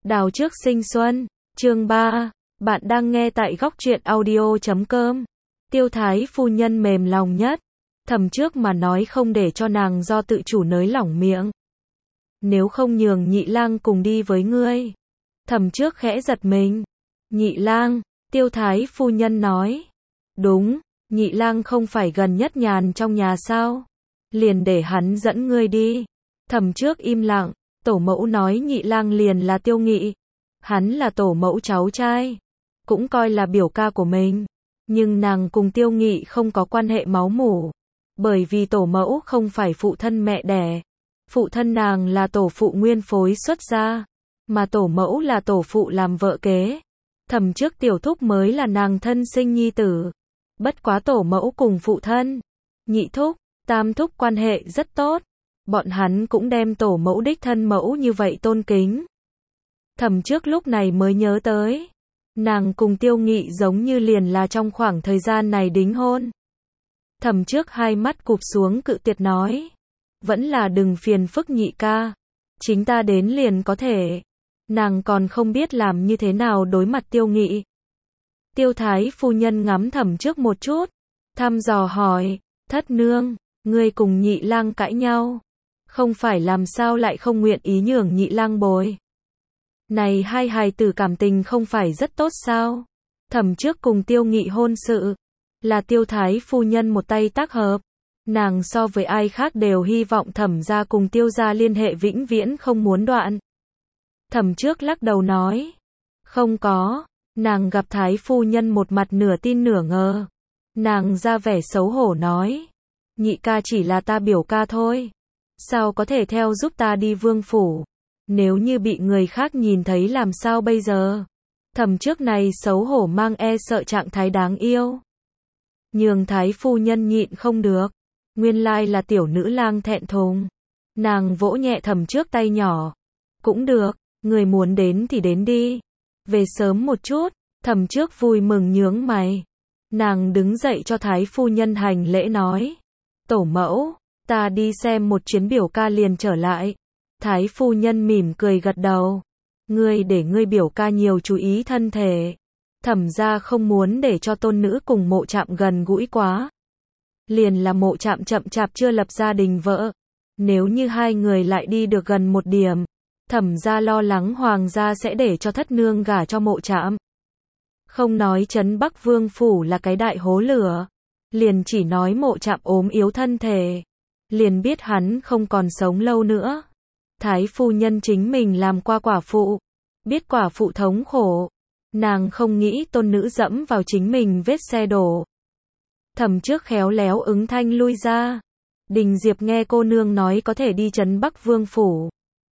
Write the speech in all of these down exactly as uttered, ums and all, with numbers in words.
Đào trước sinh xuân, chương ba, bạn đang nghe tại góc truyện audio chấm com. Tiêu Thái phu nhân mềm lòng nhất, thầm trước mà nói không để cho nàng do tự chủ nới lỏng miệng. Nếu không nhường Nhị Lang cùng đi với ngươi. Thầm trước khẽ giật mình. Nhị Lang, Tiêu Thái phu nhân nói. Đúng, Nhị Lang không phải gần nhất nhàn trong nhà sao? Liền để hắn dẫn ngươi đi. Thầm trước im lặng. Tổ mẫu nói Nhị Lang liền là Tiêu Nghị. Hắn là tổ mẫu cháu trai, cũng coi là biểu ca của mình. Nhưng nàng cùng Tiêu Nghị không có quan hệ máu mủ. Bởi vì tổ mẫu không phải phụ thân mẹ đẻ. Phụ thân nàng là tổ phụ nguyên phối xuất gia, mà tổ mẫu là tổ phụ làm vợ kế. Thầm trước tiểu thúc mới là nàng thân sinh nhi tử. Bất quá tổ mẫu cùng phụ thân, nhị thúc, tam thúc quan hệ rất tốt. Bọn hắn cũng đem tổ mẫu đích thân mẫu như vậy tôn kính. Thầm trước lúc này mới nhớ tới. Nàng cùng Tiêu Nghị giống như liền là trong khoảng thời gian này đính hôn. Thầm trước hai mắt cụp xuống cự tuyệt nói. Vẫn là đừng phiền phức Nhị ca. Chính ta đến liền có thể. Nàng còn không biết làm như thế nào đối mặt Tiêu Nghị. Tiêu Thái phu nhân ngắm Thầm trước một chút. Thăm dò hỏi. Thất nương, ngươi cùng Nhị Lang cãi nhau. Không phải làm sao lại không nguyện ý nhường Nhị Lang bồi. Này hai hài tử cảm tình không phải rất tốt sao? Thầm trước cùng Tiêu Nghị hôn sự, là Tiêu Thái phu nhân một tay tác hợp. Nàng so với ai khác đều hy vọng Thẩm gia cùng Tiêu gia liên hệ vĩnh viễn không muốn đoạn. Thầm trước lắc đầu nói. Không có, nàng gặp Thái phu nhân một mặt nửa tin nửa ngờ. Nàng ra vẻ xấu hổ nói. Nhị ca chỉ là ta biểu ca thôi. Sao có thể theo giúp ta đi vương phủ? Nếu như bị người khác nhìn thấy làm sao bây giờ? Thầm trước này xấu hổ mang e sợ trạng thái đáng yêu. Nhường Thái phu nhân nhịn không được. Nguyên lai là tiểu nữ lang thẹn thùng. Nàng vỗ nhẹ Thầm trước tay nhỏ. Cũng được, người muốn đến thì đến đi. Về sớm một chút. Thầm trước vui mừng nhướng mày. Nàng đứng dậy cho Thái phu nhân hành lễ nói. Tổ mẫu, ta đi xem một chuyến biểu ca liền trở lại. Thái phu nhân mỉm cười gật đầu. Ngươi để ngươi biểu ca nhiều chú ý thân thể. Thẩm gia không muốn để cho tôn nữ cùng Mộ Trạm gần gũi quá. Liền là Mộ Trạm chậm chạp chưa lập gia đình vợ. Nếu như hai người lại đi được gần một điểm, Thẩm gia lo lắng hoàng gia sẽ để cho thất nương gả cho Mộ Trạm. Không nói trấn Bắc Vương phủ là cái đại hố lửa, liền chỉ nói Mộ Trạm ốm yếu thân thể, liền biết hắn không còn sống lâu nữa. Thái phu nhân chính mình làm qua quả phụ, biết quả phụ thống khổ. Nàng không nghĩ tôn nữ dẫm vào chính mình vết xe đổ. Thầm trước khéo léo ứng thanh lui ra. Đình Diệp nghe cô nương nói có thể đi trấn Bắc Vương phủ.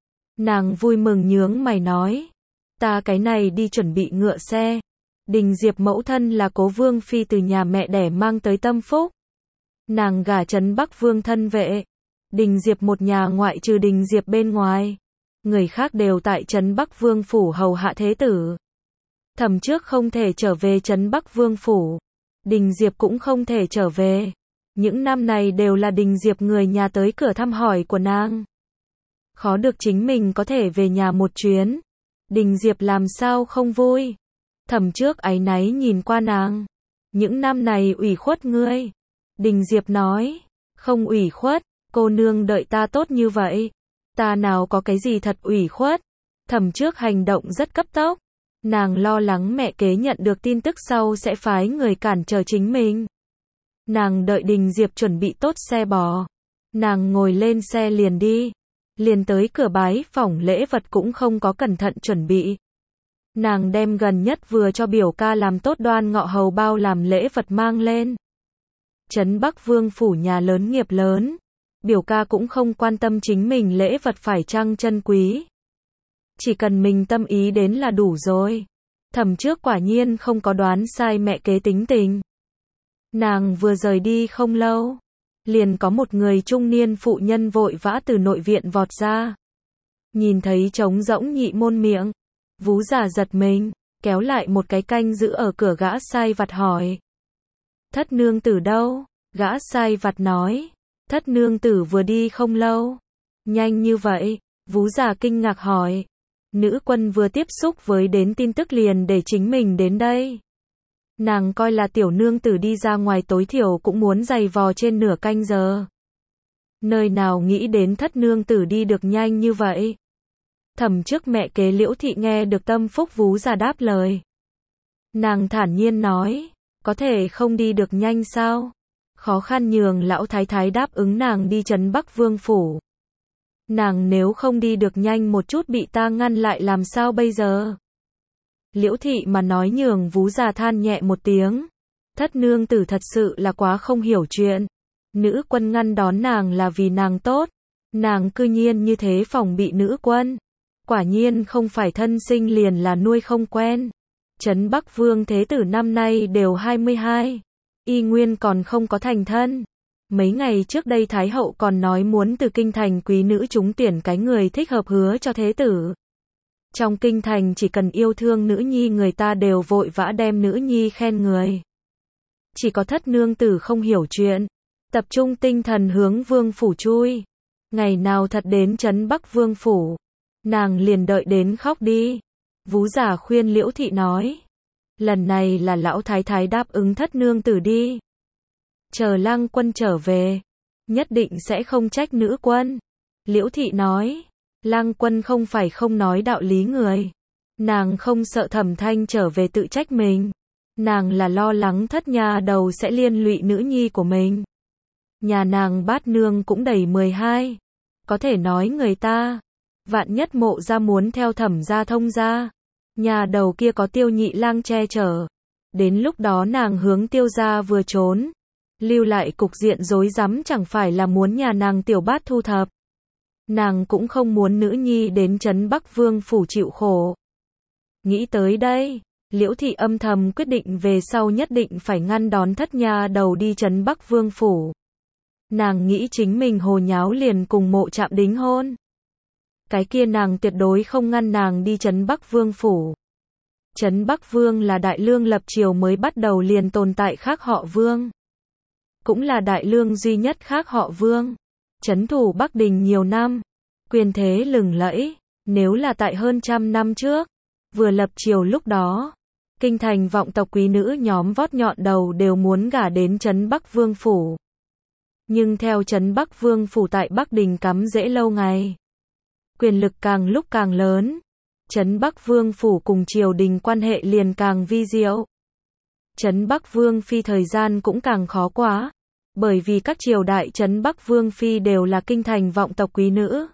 Nàng vui mừng nhướng mày nói. Ta cái này đi chuẩn bị ngựa xe. Đình Diệp mẫu thân là Cố Vương phi từ nhà mẹ đẻ mang tới Tâm Phúc. Nàng gả trấn Bắc Vương thân vệ. Đình Diệp một nhà ngoại trừ Đình Diệp bên ngoài, người khác đều tại trấn Bắc Vương phủ hầu hạ thế tử. Thầm trước không thể trở về trấn Bắc Vương phủ, Đình Diệp cũng không thể trở về. Những năm này đều là Đình Diệp người nhà tới cửa thăm hỏi của nàng. Khó được chính mình có thể về nhà một chuyến, Đình Diệp làm sao không vui. Thầm trước áy náy nhìn qua nàng. Những năm này ủy khuất ngươi. Đình Diệp nói. Không ủy khuất. Cô nương đợi ta tốt như vậy. Ta nào có cái gì thật ủy khuất. Thầm trước hành động rất cấp tốc. Nàng lo lắng mẹ kế nhận được tin tức sau sẽ phái người cản trở chính mình. Nàng đợi Đình Diệp chuẩn bị tốt xe bò. Nàng ngồi lên xe liền đi. Liền tới cửa bái phỏng lễ vật cũng không có cẩn thận chuẩn bị. Nàng đem gần nhất vừa cho biểu ca làm tốt đoan ngọ hầu bao làm lễ vật mang lên. Trấn Bắc Vương phủ nhà lớn nghiệp lớn. Biểu ca cũng không quan tâm chính mình lễ vật phải chăng chân quý. Chỉ cần mình tâm ý đến là đủ rồi. Thầm trước quả nhiên không có đoán sai mẹ kế tính tình. Nàng vừa rời đi không lâu. Liền có một người trung niên phụ nhân vội vã từ nội viện vọt ra. Nhìn thấy trống rỗng nhị môn miệng. Vú già giật mình, kéo lại một cái canh giữ ở cửa gã sai vặt hỏi. Thất nương tử đâu? Gã sai vặt nói. Thất nương tử vừa đi không lâu. Nhanh như vậy? Vú già kinh ngạc hỏi. Nữ Quân vừa tiếp xúc với đến tin tức liền để chính mình đến đây. Nàng coi là tiểu nương tử đi ra ngoài tối thiểu cũng muốn giày vò trên nửa canh giờ. Nơi nào nghĩ đến thất nương tử đi được nhanh như vậy. Thẩm trước mẹ kế Liễu Thị nghe được tâm phúc vú già đáp lời. Nàng thản nhiên nói, có thể không đi được nhanh sao? Khó khăn nhường lão thái thái đáp ứng nàng đi trấn Bắc Vương phủ. Nàng nếu không đi được nhanh một chút bị ta ngăn lại làm sao bây giờ? Liễu Thị mà nói nhường vú già than nhẹ một tiếng. Thất nương tử thật sự là quá không hiểu chuyện. Nữ Quân ngăn đón nàng là vì nàng tốt. Nàng cư nhiên như thế phòng bị Nữ Quân. Quả nhiên không phải thân sinh liền là nuôi không quen. Trấn Bắc Vương Thế Tử năm nay đều hai mươi hai. Y nguyên còn không có thành thân. Mấy ngày trước đây Thái Hậu còn nói muốn từ kinh thành quý nữ chúng tuyển cái người thích hợp hứa cho Thế Tử. Trong kinh thành chỉ cần yêu thương nữ nhi người ta đều vội vã đem nữ nhi khen người. Chỉ có thất nương tử không hiểu chuyện. Tập trung tinh thần hướng vương phủ chui. Ngày nào thật đến trấn Bắc Vương phủ. Nàng liền đợi đến khóc đi. Vú già khuyên Liễu Thị nói. Lần này là lão thái thái đáp ứng thất nương tử đi. Chờ Lang Quân trở về. Nhất định sẽ không trách Nữ Quân. Liễu Thị nói. Lang Quân không phải không nói đạo lý người. Nàng không sợ Thẩm Thanh trở về tự trách mình. Nàng là lo lắng thất nhà đầu sẽ liên lụy nữ nhi của mình. Nhà nàng bát nương cũng đầy mười hai. Có thể nói người ta. Vạn nhất Mộ gia muốn theo Thẩm gia thông gia. Nhà đầu kia có Tiêu Nhị Lang che chở. Đến lúc đó nàng hướng Tiêu gia vừa trốn. Lưu lại cục diện rối rắm chẳng phải là muốn nhà nàng tiểu bát thu thập. Nàng cũng không muốn nữ nhi đến trấn Bắc Vương phủ chịu khổ. Nghĩ tới đây, Liễu Thị âm thầm quyết định về sau nhất định phải ngăn đón thất nhà đầu đi trấn Bắc Vương phủ. Nàng nghĩ chính mình hồ nháo liền cùng Mộ Trạm đính hôn. Cái kia nàng tuyệt đối không ngăn nàng đi trấn Bắc Vương phủ. Trấn Bắc Vương là đại lương lập triều mới bắt đầu liền tồn tại khác họ Vương. Cũng là đại lương duy nhất khác họ Vương. Trấn thủ Bắc Đình nhiều năm. Quyền thế lừng lẫy. Nếu là tại hơn trăm năm trước. Vừa lập triều lúc đó. Kinh thành vọng tộc quý nữ nhóm vót nhọn đầu đều muốn gả đến trấn Bắc Vương phủ. Nhưng theo trấn Bắc Vương phủ tại Bắc Đình cắm rễ lâu ngày. Quyền lực càng lúc càng lớn. Trấn Bắc Vương phủ cùng triều đình quan hệ liền càng vi diệu. Trấn Bắc Vương phi thời gian cũng càng khó quá. Bởi vì các triều đại trấn Bắc Vương phi đều là kinh thành vọng tộc quý nữ.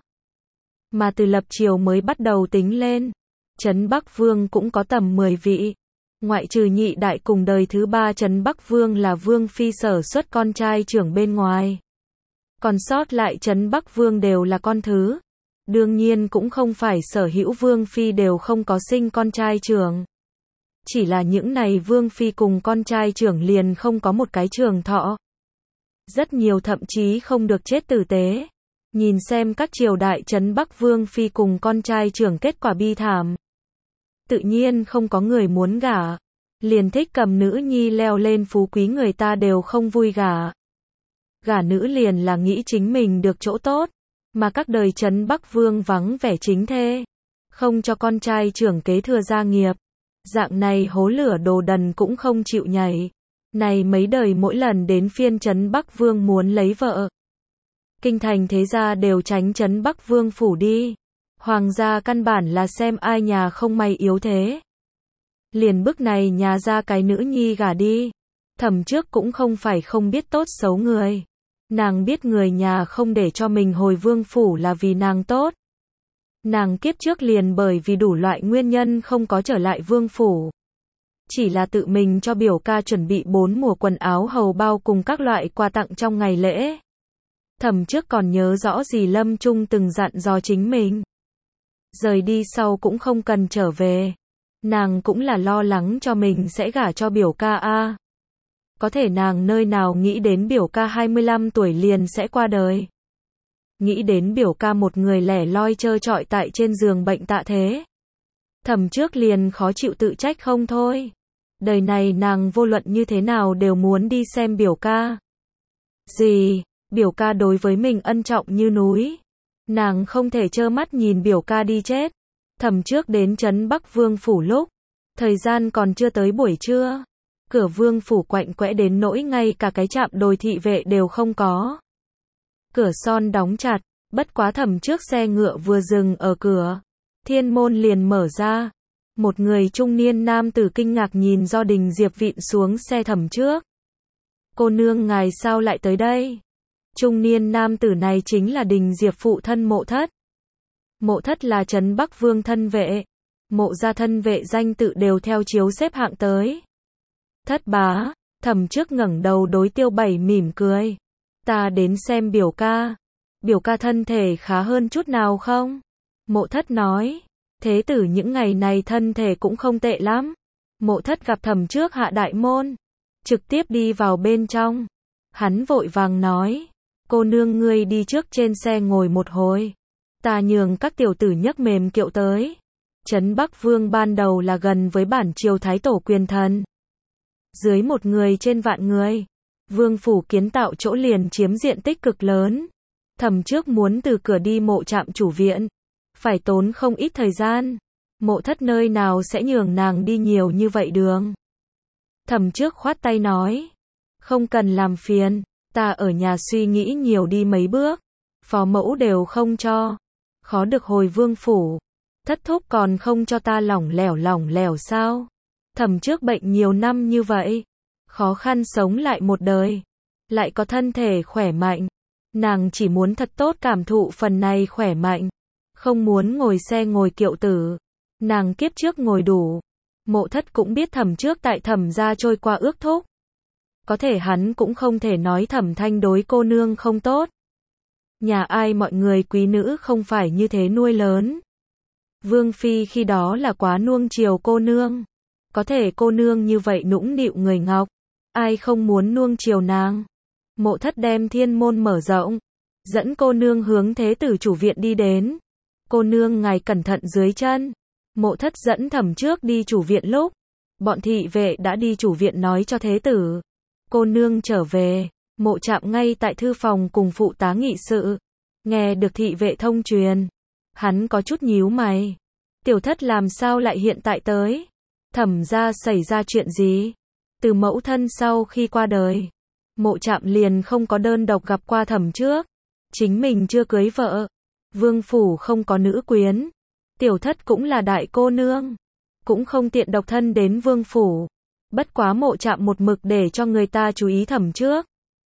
Mà từ lập triều mới bắt đầu tính lên. Trấn Bắc Vương cũng có tầm mười vị. Ngoại trừ nhị đại cùng đời thứ ba trấn Bắc Vương là Vương phi sở xuất con trai trưởng bên ngoài. Còn sót lại trấn Bắc Vương đều là con thứ. Đương nhiên cũng không phải sở hữu Vương phi đều không có sinh con trai trưởng. Chỉ là những này Vương phi cùng con trai trưởng liền không có một cái trường thọ. Rất nhiều thậm chí không được chết tử tế. Nhìn xem các triều đại trấn Bắc Vương phi cùng con trai trưởng kết quả bi thảm. Tự nhiên không có người muốn gả. Liền thích cầm nữ nhi leo lên phú quý người ta đều không vui gả. Gả nữ liền là nghĩ chính mình được chỗ tốt. Mà các đời trấn Bắc Vương vắng vẻ chính thê. Không cho con trai trưởng kế thừa gia nghiệp. Dạng này hố lửa đồ đần cũng không chịu nhảy. Này mấy đời mỗi lần đến phiên trấn Bắc Vương muốn lấy vợ. Kinh thành thế gia đều tránh trấn Bắc Vương phủ đi. Hoàng gia căn bản là xem ai nhà không may yếu thế. Liền bức này nhà ra cái nữ nhi gả đi. Thẩm trước cũng không phải không biết tốt xấu người. Nàng biết người nhà không để cho mình hồi vương phủ là vì nàng tốt. Nàng kiếp trước liền bởi vì đủ loại nguyên nhân không có trở lại vương phủ. Chỉ là tự mình cho biểu ca chuẩn bị bốn mùa quần áo hầu bao cùng các loại quà tặng trong ngày lễ. Thẩm trước còn nhớ rõ gì Lâm Trung từng dặn dò chính mình. Rời đi sau cũng không cần trở về. Nàng cũng là lo lắng cho mình sẽ gả cho biểu ca a. Có thể nàng nơi nào nghĩ đến biểu ca hai mươi lăm tuổi liền sẽ qua đời. Nghĩ đến biểu ca một người lẻ loi trơ trọi tại trên giường bệnh tạ thế. Thẩm trước liền khó chịu tự trách không thôi. Đời này nàng vô luận như thế nào đều muốn đi xem biểu ca. Gì, biểu ca đối với mình ân trọng như núi. Nàng không thể trơ mắt nhìn biểu ca đi chết. Thẩm Trước đến trấn Bắc Vương phủ lúc, thời gian còn chưa tới buổi trưa. Cửa vương phủ quạnh quẽ đến nỗi ngay cả cái trạm đồi thị vệ đều không có. Cửa son đóng chặt, bất quá Thẩm Trước xe ngựa vừa dừng ở cửa, thiên môn liền mở ra. Một người trung niên nam tử kinh ngạc nhìn Do Đình Diệp vịn xuống xe Thẩm Trước. Cô nương ngài sao lại tới đây? Trung niên nam tử này chính là Đình Diệp phụ thân Mộ Thất. Mộ Thất là trấn Bắc Vương thân vệ. Mộ gia thân vệ danh tự đều theo chiếu xếp hạng tới. Thất bá, Thẩm Trước ngẩng đầu đối Tiêu Bảy mỉm cười. Ta đến xem biểu ca. Biểu ca thân thể khá hơn chút nào không? Mộ Thất nói. Thế tử những ngày này thân thể cũng không tệ lắm. Mộ Thất gặp Thẩm Trước hạ đại môn, trực tiếp đi vào bên trong. Hắn vội vàng nói. Cô nương ngươi đi trước trên xe ngồi một hồi. Ta nhường các tiểu tử nhấc mềm kiệu tới. Trấn Bắc Vương ban đầu là gần với bản triều thái tổ quyền thần. Dưới một người trên vạn người. Vương phủ kiến tạo chỗ liền chiếm diện tích cực lớn. Thẩm Trước muốn từ cửa đi mộ trạm chủ viện, phải tốn không ít thời gian. Mộ Thất nơi nào sẽ nhường nàng đi nhiều như vậy đường. Thẩm Trước khoát tay nói. Không cần làm phiền, ta ở nhà suy nghĩ nhiều đi mấy bước. Phó mẫu đều không cho. Khó được hồi vương phủ. Thất thúc còn không cho ta lỏng lẻo lỏng lẻo sao? Thẩm Trước bệnh nhiều năm như vậy, khó khăn sống lại một đời, lại có thân thể khỏe mạnh. Nàng chỉ muốn thật tốt cảm thụ phần này khỏe mạnh, không muốn ngồi xe ngồi kiệu tử. Nàng kiếp trước ngồi đủ. Mộ Thất cũng biết Thẩm Trước tại Thẩm gia trôi qua ước thúc. Có thể hắn cũng không thể nói Thẩm Thanh đối cô nương không tốt. Nhà ai mọi người quý nữ không phải như thế nuôi lớn. Vương phi khi đó là quá nuông chiều cô nương. Có thể cô nương như vậy nũng nịu người ngọc, ai không muốn nuông chiều nàng. Mộ Thất đem thiên môn mở rộng, dẫn cô nương hướng thế tử chủ viện đi đến. Cô nương ngài cẩn thận dưới chân. Mộ Thất dẫn Thẩm Trước đi chủ viện lúc, bọn thị vệ đã đi chủ viện nói cho thế tử. Cô nương trở về. Mộ Trạm ngay tại thư phòng cùng phụ tá nghị sự. Nghe được thị vệ thông truyền, hắn có chút nhíu mày. Tiểu Thất làm sao lại hiện tại tới? Thẩm gia xảy ra chuyện gì? Từ mẫu thân sau khi qua đời, Mộ Trạm liền không có đơn độc gặp qua Thẩm Trước. Chính mình chưa cưới vợ, vương phủ không có nữ quyến. Tiểu Thất cũng là đại cô nương, cũng không tiện độc thân đến vương phủ. Bất quá Mộ Trạm một mực để cho người ta chú ý Thẩm Trước.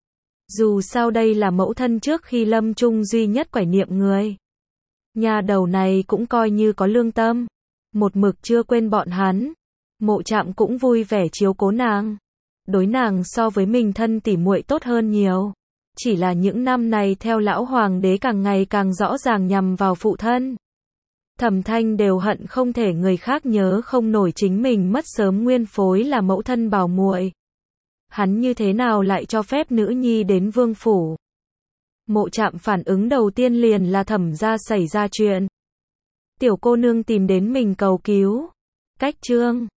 Dù sao đây là mẫu thân trước khi lâm chung duy nhất quải niệm người. Nhà đầu này cũng coi như có lương tâm, một mực chưa quên bọn hắn. Mộ Trạm cũng vui vẻ chiếu cố nàng. Đối nàng so với mình thân tỉ muội tốt hơn nhiều. Chỉ là những năm này theo lão hoàng đế càng ngày càng rõ ràng nhằm vào phụ thân. Thẩm Thanh đều hận không thể người khác nhớ không nổi chính mình mất sớm nguyên phối là mẫu thân bảo muội. Hắn như thế nào lại cho phép nữ nhi đến vương phủ? Mộ Trạm phản ứng đầu tiên liền là Thẩm gia xảy ra chuyện. Tiểu cô nương tìm đến mình cầu cứu. Cách chương